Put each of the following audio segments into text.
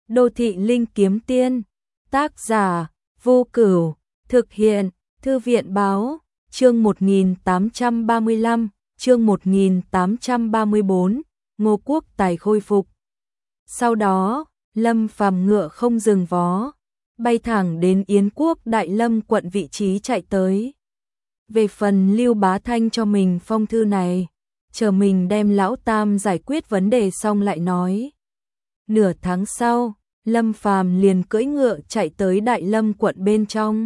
Đô thị linh kiếm tiên, tác giả, Vô Cửu, thực hiện, Thư viện báo, chương 1835, chương 1834, Ngô Quốc Tài khôi phục. Sau đó, Lâm Phàm ngựa không dừng vó, bay thẳng đến Yến Quốc Đại Lâm quận vị trí chạy tới. Về phần Lưu Bá Thanh cho mình phong thư này, chờ mình đem Lão Tam giải quyết vấn đề xong lại nói. Nửa tháng sau, Lâm Phàm liền cưỡi ngựa chạy tới Đại Lâm quận bên trong.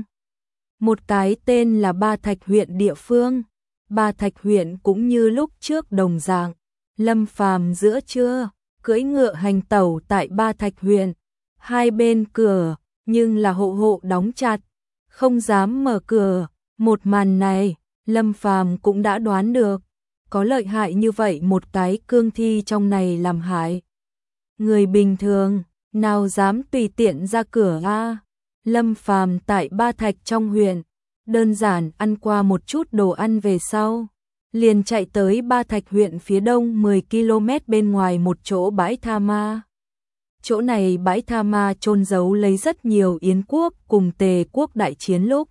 Một cái tên là Ba Thạch huyện địa phương. Ba Thạch huyện cũng như lúc trước đồng dạng. Lâm Phàm giữa trưa, cưỡi ngựa hành tẩu tại Ba Thạch huyện. Hai bên cửa, nhưng là hộ hộ đóng chặt, không dám mở cửa. Một màn này, Lâm Phàm cũng đã đoán được. Có lợi hại như vậy một cái cương thi trong này làm hại. Người bình thường, nào dám tùy tiện ra cửa a? Lâm Phàm tại Ba Thạch trong huyện, đơn giản ăn qua một chút đồ ăn về sau, liền chạy tới Ba Thạch huyện phía đông 10 km bên ngoài một chỗ bãi tha ma. Chỗ này bãi tha ma chôn giấu lấy rất nhiều Yến quốc cùng Tề quốc đại chiến lúc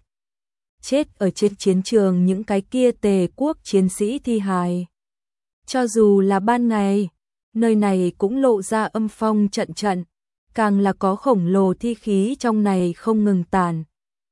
chết ở trên chiến trường những cái kia Tề quốc chiến sĩ thi hài. Cho dù là ban ngày, nơi này cũng lộ ra âm phong trận trận, càng là có khổng lồ thi khí trong này không ngừng tàn.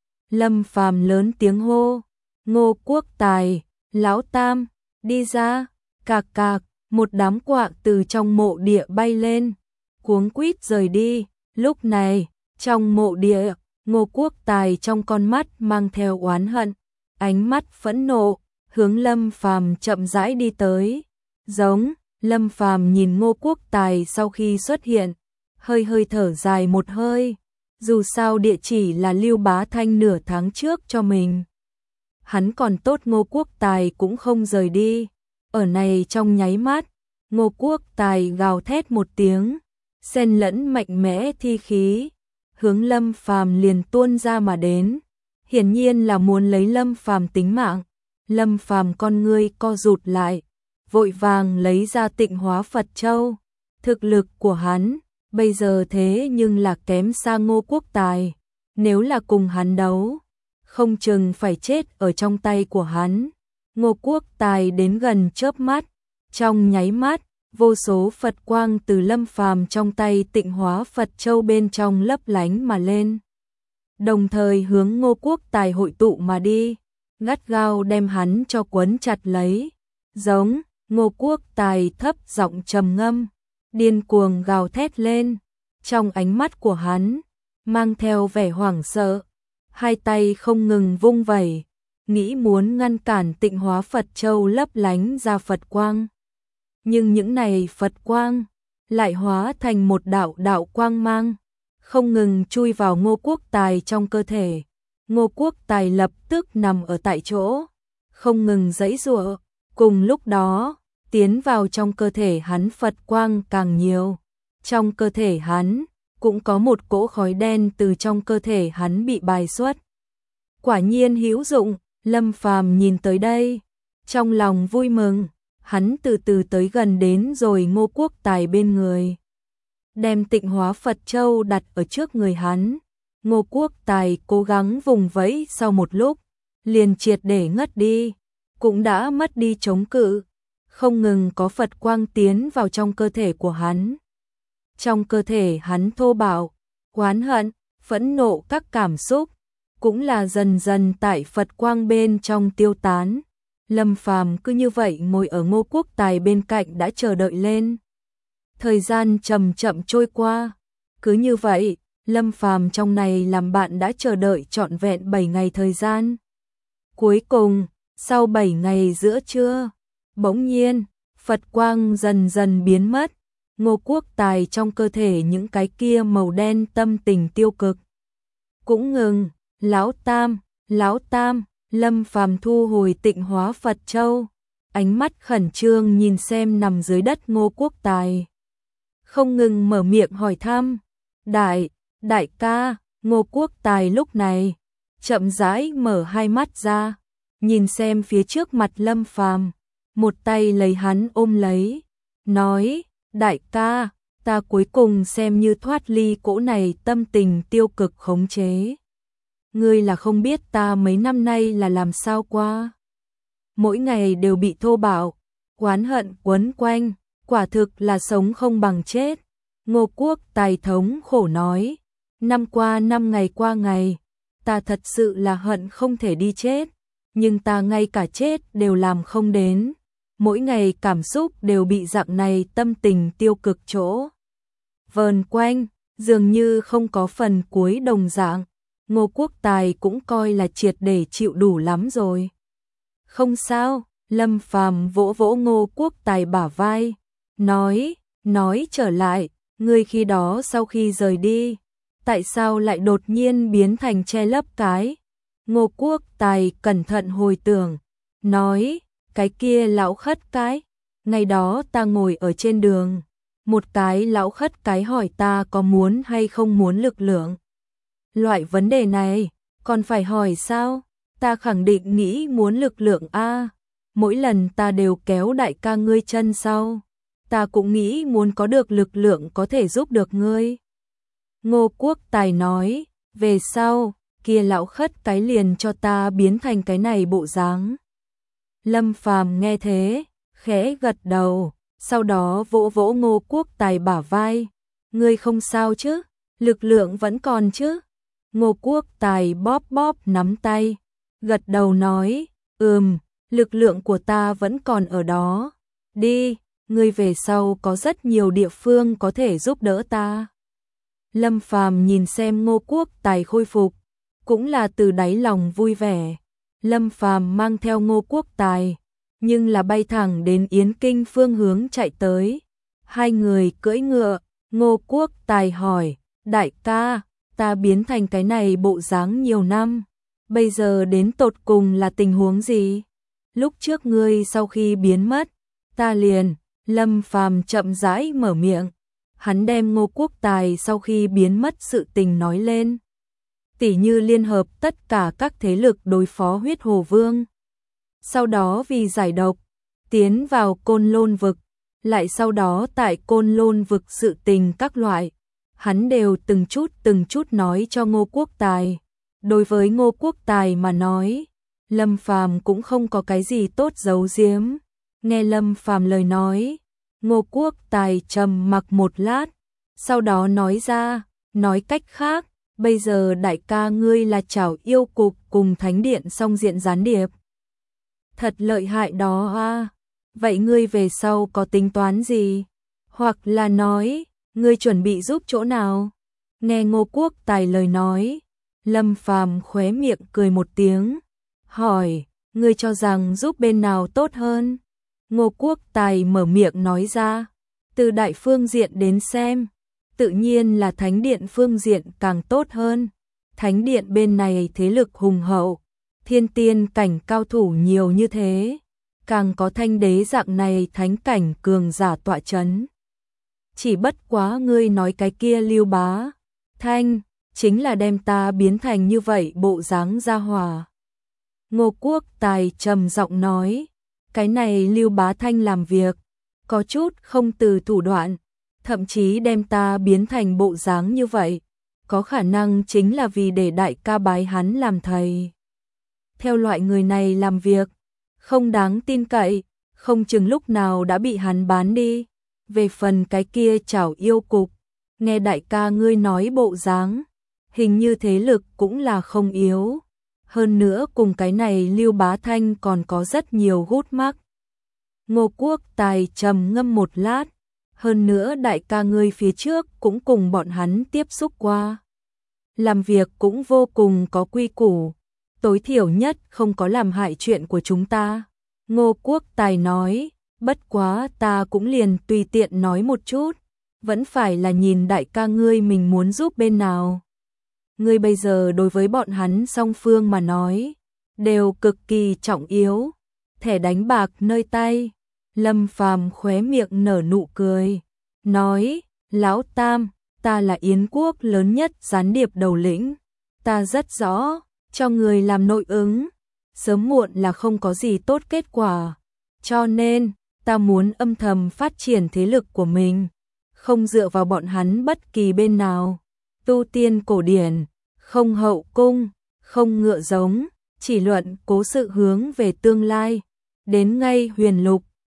Lâm Phàm lớn tiếng hô, Ngô Quốc Tài, Lão Tam, đi ra, cạc cạc, một đám quạ từ trong mộ địa bay lên, cuống quýt rời đi. Lúc này, trong mộ địa, Ngô Quốc Tài trong con mắt mang theo oán hận, ánh mắt phẫn nộ, hướng Lâm Phàm chậm rãi đi tới. Giống, Lâm Phàm nhìn Ngô Quốc Tài sau khi xuất hiện, hơi hơi thở dài một hơi, dù sao địa chỉ là Lưu Bá Thanh nửa tháng trước cho mình. Hắn còn tốt Ngô Quốc Tài cũng không rời đi, ở này trong nháy mắt, Ngô Quốc Tài gào thét một tiếng, xen lẫn mạnh mẽ thi khí, hướng Lâm Phàm liền tuôn ra mà đến, hiển nhiên là muốn lấy Lâm Phàm tính mạng. Lâm Phàm con ngươi co rụt lại, vội vàng lấy ra Tịnh Hóa Phật Châu. Thực lực của hắn bây giờ thế nhưng là kém xa Ngô Quốc Tài, nếu là cùng hắn đấu, không chừng phải chết ở trong tay của hắn. Ngô Quốc Tài đến gần chớp mắt, trong nháy mắt, vô số Phật quang từ Lâm Phàm trong tay Tịnh Hóa Phật Châu bên trong lấp lánh mà lên, đồng thời hướng Ngô Quốc Tài hội tụ mà đi, gắt gao đem hắn cho quấn chặt lấy. Giống, Ngô Quốc Tài thấp giọng trầm ngâm, điên cuồng gào thét lên, trong ánh mắt của hắn mang theo vẻ hoảng sợ, hai tay không ngừng vung vẩy, nghĩ muốn ngăn cản Tịnh Hóa Phật Châu lấp lánh ra Phật quang. Nhưng những này Phật quang lại hóa thành một đạo đạo quang mang, không ngừng chui vào Ngô Quốc Tài trong cơ thể. Ngô Quốc Tài lập tức nằm ở tại chỗ, không ngừng giãy giụa. Cùng lúc đó, tiến vào trong cơ thể hắn Phật quang càng nhiều. Trong cơ thể hắn cũng có một cỗ khói đen từ trong cơ thể hắn bị bài xuất. Quả nhiên hữu dụng. Lâm Phàm nhìn tới đây, trong lòng vui mừng, hắn từ từ tới gần đến rồi Ngô Quốc Tài bên người, đem Tịnh Hóa Phật Châu đặt ở trước người hắn. Ngô Quốc Tài cố gắng vùng vẫy sau một lúc, liền triệt để ngất đi, cũng đã mất đi chống cự, không ngừng có Phật quang tiến vào trong cơ thể của hắn. Trong cơ thể hắn thô bạo, oán hận, phẫn nộ các cảm xúc, cũng là dần dần tại Phật quang bên trong tiêu tán. Lâm Phàm cứ như vậy ngồi ở Ngô Quốc Tài bên cạnh đã chờ đợi lên. Thời gian chậm chậm trôi qua, cứ như vậy, Lâm Phàm trong này làm bạn đã chờ đợi trọn vẹn 7 ngày thời gian. Cuối cùng, sau 7 ngày giữa trưa, bỗng nhiên, Phật quang dần dần biến mất, Ngô Quốc Tài trong cơ thể những cái kia màu đen tâm tình tiêu cực cũng ngừng. Lão Tam, Lâm Phàm thu hồi Tịnh Hóa Phật Châu, ánh mắt khẩn trương nhìn xem nằm dưới đất Ngô Quốc Tài, không ngừng mở miệng hỏi thăm. Đại ca. Ngô Quốc Tài lúc này chậm rãi mở hai mắt ra, nhìn xem phía trước mặt Lâm Phàm, một tay lấy hắn ôm lấy, nói, đại ca, ta cuối cùng xem như thoát ly cỗ này tâm tình tiêu cực khống chế. Ngươi là không biết ta mấy năm nay là làm sao qua. Mỗi ngày đều bị thô bạo, oán hận quấn quanh, quả thực là sống không bằng chết. Ngô Quốc Tài thống khổ nói, năm qua năm ngày qua ngày, ta thật sự là hận không thể đi chết, nhưng ta ngay cả chết đều làm không đến. Mỗi ngày cảm xúc đều bị dạng này tâm tình tiêu cực chỗ vờn quanh, dường như không có phần cuối đồng dạng. Ngô Quốc Tài cũng coi là triệt để chịu đủ lắm rồi. Không sao, Lâm Phàm vỗ vỗ Ngô Quốc Tài bả vai, nói trở lại, ngươi khi đó sau khi rời đi, tại sao lại đột nhiên biến thành che lấp cái? Ngô Quốc Tài cẩn thận hồi tưởng, nói, cái kia lão khất cái, ngày đó ta ngồi ở trên đường, một cái lão khất cái hỏi ta có muốn hay không muốn lực lượng. Loại vấn đề này, còn phải hỏi sao? Ta khẳng định nghĩ muốn lực lượng a. Mỗi lần ta đều kéo đại ca ngươi chân sau, ta cũng nghĩ muốn có được lực lượng có thể giúp được ngươi. Ngô Quốc Tài nói, về sau, kia lão khất cái liền cho ta biến thành cái này bộ dáng. Lâm Phàm nghe thế, khẽ gật đầu, sau đó vỗ vỗ Ngô Quốc Tài bả vai. Ngươi không sao chứ? Lực lượng vẫn còn chứ? Ngô Quốc Tài bóp bóp nắm tay, gật đầu nói, lực lượng của ta vẫn còn ở đó. Đi, ngươi về sau có rất nhiều địa phương có thể giúp đỡ ta. Lâm Phàm nhìn xem Ngô Quốc Tài khôi phục, cũng là từ đáy lòng vui vẻ. Lâm Phàm mang theo Ngô Quốc Tài, nhưng là bay thẳng đến Yến Kinh phương hướng chạy tới. Hai người cưỡi ngựa, Ngô Quốc Tài hỏi, đại ca, ta biến thành cái này bộ dáng nhiều năm, bây giờ đến tột cùng là tình huống gì? Lúc trước ngươi sau khi biến mất, ta liền, Lâm Phàm chậm rãi mở miệng, hắn đem Ngô Quốc Tài sau khi biến mất sự tình nói lên. Tỉ như liên hợp tất cả các thế lực đối phó Huyết Hồ Vương. Sau đó vì giải độc, tiến vào Côn Lôn vực, lại sau đó tại Côn Lôn vực sự tình các loại, hắn đều từng chút nói cho Ngô Quốc Tài. Đối với Ngô Quốc Tài mà nói, Lâm Phàm cũng không có cái gì tốt giấu giếm. Nghe Lâm Phàm lời nói, Ngô Quốc Tài trầm mặc một lát, sau đó nói ra, nói cách khác, bây giờ đại ca ngươi là Trảo Yêu Cục cùng Thánh Điện song diện gián điệp. Thật lợi hại đó a. Vậy ngươi về sau có tính toán gì? Hoặc là nói, ngươi chuẩn bị giúp chỗ nào? Nghe Ngô Quốc Tài lời nói, Lâm Phàm khóe miệng cười một tiếng, hỏi, ngươi cho rằng giúp bên nào tốt hơn? Ngô Quốc Tài mở miệng nói ra, từ đại phương diện đến xem, tự nhiên là Thánh Điện phương diện càng tốt hơn. Thánh Điện bên này thế lực hùng hậu, thiên tiên cảnh cao thủ nhiều như thế, càng có thanh đế dạng này thánh cảnh cường giả tọa chấn. Chỉ bất quá ngươi nói cái kia Lưu Bá Thanh, chính là đem ta biến thành như vậy bộ dáng gia hòa. Ngô Quốc Tài trầm giọng nói, cái này Lưu Bá Thanh làm việc, có chút không từ thủ đoạn, thậm chí đem ta biến thành bộ dáng như vậy, có khả năng chính là vì để đại ca bái hắn làm thầy. Theo loại người này làm việc, không đáng tin cậy, không chừng lúc nào đã bị hắn bán đi. Về phần cái kia Trảo Yêu Cục, nghe đại ca ngươi nói bộ dáng, hình như thế lực cũng là không yếu. Hơn nữa cùng cái này Lưu Bá Thanh còn có rất nhiều gút mắc. Ngô Quốc Tài trầm ngâm một lát, hơn nữa đại ca ngươi phía trước cũng cùng bọn hắn tiếp xúc qua. Làm việc cũng vô cùng có quy củ, tối thiểu nhất không có làm hại chuyện của chúng ta. Ngô Quốc Tài nói, bất quá ta cũng liền tùy tiện nói một chút, vẫn phải là nhìn đại ca ngươi mình muốn giúp bên nào. Ngươi bây giờ đối với bọn hắn song phương mà nói, đều cực kỳ trọng yếu, thẻ đánh bạc nơi tay. Lâm Phàm khóe miệng nở nụ cười, nói, Lão Tam, ta là Yến quốc lớn nhất gián điệp đầu lĩnh, ta rất rõ, cho người làm nội ứng, sớm muộn là không có gì tốt kết quả, cho nên, ta muốn âm thầm phát triển thế lực của mình, không dựa vào bọn hắn bất kỳ bên nào. Tu tiên cổ điển, không hậu cung, không ngựa giống, chỉ luận cố sự hướng về tương lai. Đến ngay huyền lục,